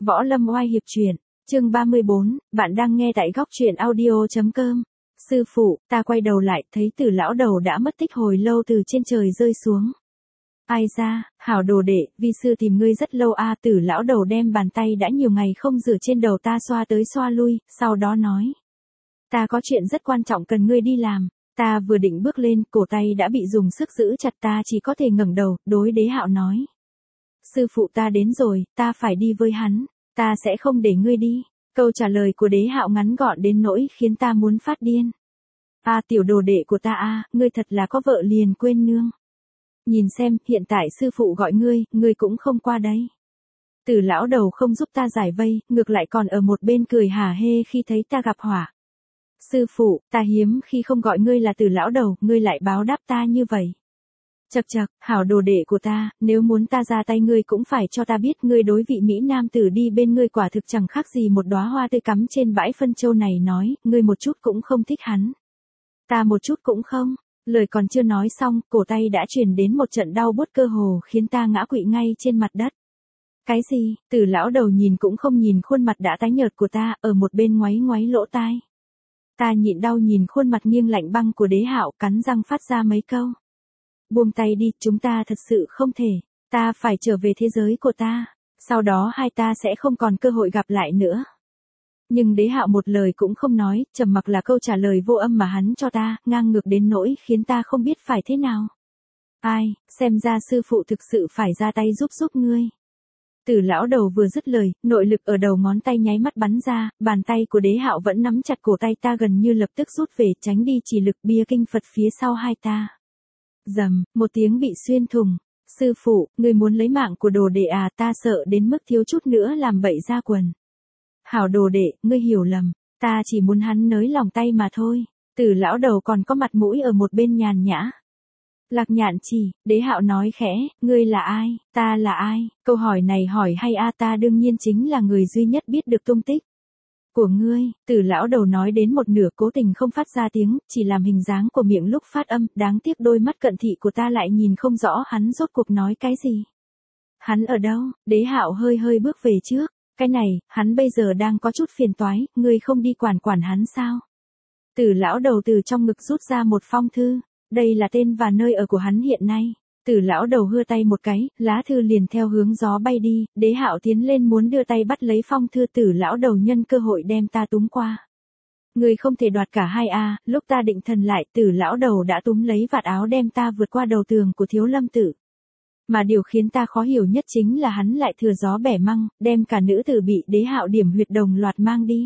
Võ Lâm Oai hiệp truyện, chương 34, bạn đang nghe tại góc truyện audio.com. Sư phụ, ta quay đầu lại, thấy Tử lão đầu đã mất tích hồi lâu từ trên trời rơi xuống. Ai ra, hảo đồ đệ, vi sư tìm ngươi rất lâu a. Tử lão đầu đem bàn tay đã nhiều ngày không rửa trên đầu ta xoa tới xoa lui, sau đó nói. Ta có chuyện rất quan trọng cần ngươi đi làm. Ta vừa định bước lên, cổ tay đã bị dùng sức giữ chặt, ta chỉ có thể ngẩng đầu, đối Đế Hạo nói. Sư phụ ta đến rồi, ta phải đi với hắn, ta sẽ không để ngươi đi. Câu trả lời của Đế Hạo ngắn gọn đến nỗi khiến ta muốn phát điên. Tiểu đồ đệ của ta ngươi thật là có vợ liền quên nương. Nhìn xem, hiện tại sư phụ gọi ngươi cũng không qua đấy. Tử lão đầu không giúp ta giải vây, ngược lại còn ở một bên cười hả hê khi thấy ta gặp họa. Sư phụ, ta hiếm khi không gọi ngươi là Tử lão đầu, ngươi lại báo đáp ta như vậy. Chậc chậc, hảo đồ đệ của ta, nếu muốn ta ra tay ngươi cũng phải cho ta biết ngươi đối vị Mỹ nam tử đi bên ngươi quả thực chẳng khác gì một đóa hoa tươi cắm trên bãi phân châu này nói, ngươi một chút cũng không thích hắn. Ta một chút cũng không, lời còn chưa nói xong, cổ tay đã truyền đến một trận đau buốt cơ hồ khiến ta ngã quỵ ngay trên mặt đất. Cái gì? Tử lão đầu nhìn cũng không nhìn khuôn mặt đã tái nhợt của ta, ở một bên ngoáy ngoáy lỗ tai. Ta nhịn đau nhìn khuôn mặt nghiêng lạnh băng của Đế Hạo, cắn răng phát ra mấy câu. Buông tay đi, chúng ta thật sự không thể, ta phải trở về thế giới của ta, sau đó hai ta sẽ không còn cơ hội gặp lại nữa. Nhưng Đế Hạo một lời cũng không nói, trầm mặc là câu trả lời vô âm mà hắn cho ta, ngang ngược đến nỗi khiến ta không biết phải thế nào. Xem ra sư phụ thực sự phải ra tay giúp ngươi. Tử lão đầu vừa dứt lời, nội lực ở đầu ngón tay nháy mắt bắn ra, bàn tay của Đế Hạo vẫn nắm chặt cổ tay ta gần như lập tức rút về, tránh đi chỉ lực bia kinh Phật phía sau hai ta. Rầm, một tiếng bị xuyên thủng. Sư phụ, ngươi muốn lấy mạng của đồ đệ ta sợ đến mức thiếu chút nữa làm bậy ra quần. Hảo đồ đệ, ngươi hiểu lầm, ta chỉ muốn hắn nới lòng tay mà thôi. Tử lão đầu còn có mặt mũi ở một bên nhàn nhã. Lạc Nhạn Chỉ, Đế Hạo nói khẽ, ngươi là ai, ta là ai? Câu hỏi này hỏi hay ta đương nhiên chính là người duy nhất biết được tung tích của ngươi. Tử lão đầu nói đến một nửa cố tình không phát ra tiếng, chỉ làm hình dáng của miệng lúc phát âm, đáng tiếc đôi mắt cận thị của ta lại nhìn không rõ hắn rốt cuộc nói cái gì. Hắn ở đâu? Đế Hạo hơi bước về trước. Cái này, hắn bây giờ đang có chút phiền toái, ngươi không đi quản hắn sao? Tử lão đầu từ trong ngực rút ra một phong thư, đây là tên và nơi ở của hắn hiện nay. Tử lão đầu hưa tay một cái, lá thư liền theo hướng gió bay đi, Đế Hạo tiến lên muốn đưa tay bắt lấy phong thư, Tử lão đầu nhân cơ hội đem ta túm qua. Ngươi không thể đoạt cả hai lúc ta định thần lại, Tử lão đầu đã túm lấy vạt áo đem ta vượt qua đầu tường của Thiếu Lâm Tự. Mà điều khiến ta khó hiểu nhất chính là hắn lại thừa gió bẻ măng, đem cả nữ tử bị Đế Hạo điểm huyệt đồng loạt mang đi.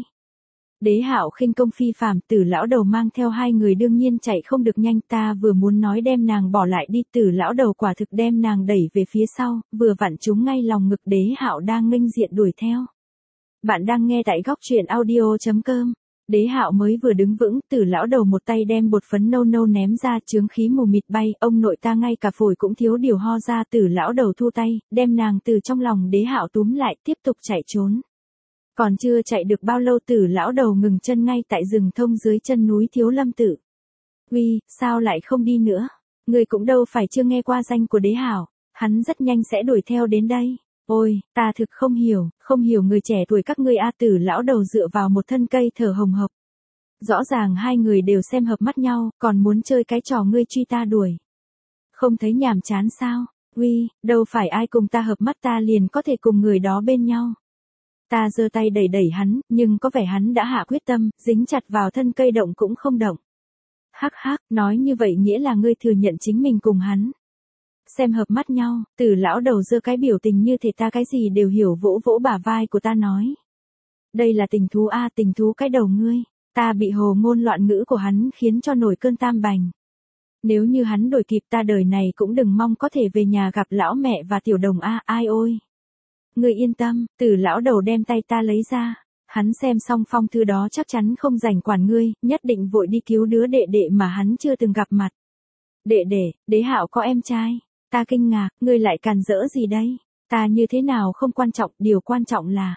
Đế Hạo khinh công phi phàm, Tử lão đầu mang theo hai người đương nhiên chạy không được nhanh, ta vừa muốn nói đem nàng bỏ lại đi, Tử lão đầu quả thực đem nàng đẩy về phía sau, vừa vặn trúng ngay lòng ngực Đế Hạo đang nghênh diện đuổi theo. Bạn đang nghe tại góc truyện audio.com. Đế Hạo mới vừa đứng vững, Tử lão đầu một tay đem bột phấn nâu ném ra, chướng khí mù mịt bay, ông nội ta ngay cả phổi cũng thiếu điều ho ra, Tử lão đầu thu tay, đem nàng từ trong lòng Đế Hạo túm lại, tiếp tục chạy trốn. Còn chưa chạy được bao lâu, Tử lão đầu ngừng chân ngay tại rừng thông dưới chân núi Thiếu Lâm Tự. Uy, sao lại không đi nữa? Ngươi cũng đâu phải chưa nghe qua danh của Đế Hạo, hắn rất nhanh sẽ đuổi theo đến đây. Ôi, ta thực không hiểu người trẻ tuổi các ngươi Tử lão đầu dựa vào một thân cây thở hồng hộc. Rõ ràng hai người đều xem hợp mắt nhau, còn muốn chơi cái trò ngươi truy ta đuổi. Không thấy nhàm chán sao? Uy, đâu phải ai cùng ta hợp mắt ta liền có thể cùng người đó bên nhau. Ta giơ tay đẩy hắn, nhưng có vẻ hắn đã hạ quyết tâm, dính chặt vào thân cây động cũng không động. Hắc, nói như vậy nghĩa là ngươi thừa nhận chính mình cùng hắn. Xem hợp mắt nhau, Tử lão đầu giơ cái biểu tình như thể ta cái gì đều hiểu, vỗ bả vai của ta nói. Đây là tình thú tình thú cái đầu ngươi. Ta bị hồ ngôn loạn ngữ của hắn khiến cho nổi cơn tam bành. Nếu như hắn đuổi kịp ta đời này cũng đừng mong có thể về nhà gặp lão mẹ và tiểu đồng ai ôi. Ngươi yên tâm, Tử lão đầu đem tay ta lấy ra. Hắn xem xong phong thư đó chắc chắn không rảnh quản ngươi, nhất định vội đi cứu đứa đệ đệ mà hắn chưa từng gặp mặt. Đệ đệ, Đế Hạo có em trai. Ta kinh ngạc, ngươi lại càn rỡ gì đây? Ta như thế nào không quan trọng, điều quan trọng là.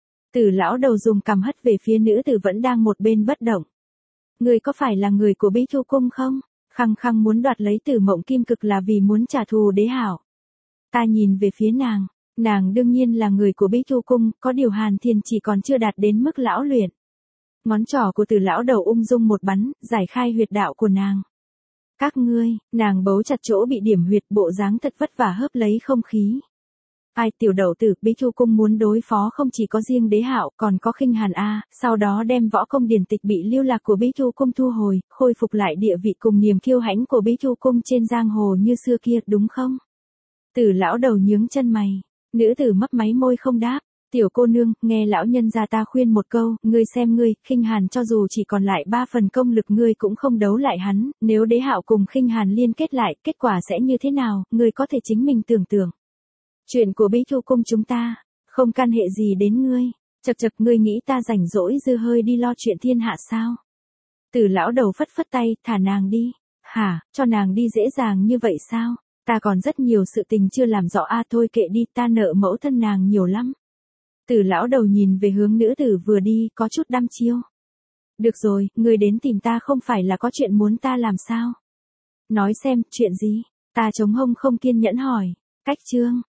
Tử lão đầu dùng cằm hất về phía nữ tử vẫn đang một bên bất động. Ngươi có phải là người của Bí Thư Cung không? Khăng muốn đoạt lấy Tử Mộng Kim Cực là vì muốn trả thù Đế Hạo. Ta nhìn về phía nàng. Nàng đương nhiên là người của Bí Thư Cung, có điều Hàn Thiên chỉ còn chưa đạt đến mức lão luyện. Ngón trỏ của Từ lão đầu ung dung một bắn, giải khai huyệt đạo của nàng. Các ngươi, nàng bấu chặt chỗ bị điểm huyệt, bộ dáng thật vất vả hớp lấy không khí. Ai, tiểu đậu tử, Bí Thư Cung muốn đối phó không chỉ có riêng Đế Hạo, còn có Khinh Hàn a, sau đó đem võ công điển tịch bị lưu lạc của Bí Thư Cung thu hồi, khôi phục lại địa vị cùng niềm kiêu hãnh của Bí Thư Cung trên giang hồ như xưa kia, đúng không? Từ lão đầu nhướng chân mày, nữ tử mấp máy môi không đáp. Tiểu cô nương, nghe lão nhân gia ta khuyên một câu, ngươi xem ngươi, Khinh Hàn cho dù chỉ còn lại 3 phần công lực ngươi cũng không đấu lại hắn, nếu Đế Hạo cùng Khinh Hàn liên kết lại, kết quả sẽ như thế nào, ngươi có thể chính mình tưởng tượng. Chuyện của Bí Thư Cung chúng ta, không can hệ gì đến ngươi, chậc chậc, ngươi nghĩ ta rảnh rỗi dư hơi đi lo chuyện thiên hạ sao? Từ lão đầu phất phất tay, thả nàng đi. Hả, cho nàng đi dễ dàng như vậy sao? Ta còn rất nhiều sự tình chưa làm rõ a, thôi kệ đi, ta nợ mẫu thân nàng nhiều lắm. Từ lão đầu nhìn về hướng nữ tử vừa đi, có chút đăm chiêu. Được rồi, ngươi đến tìm ta không phải là có chuyện muốn ta làm sao? Nói xem, chuyện gì? Ta trống hông không kiên nhẫn hỏi. Cách chương.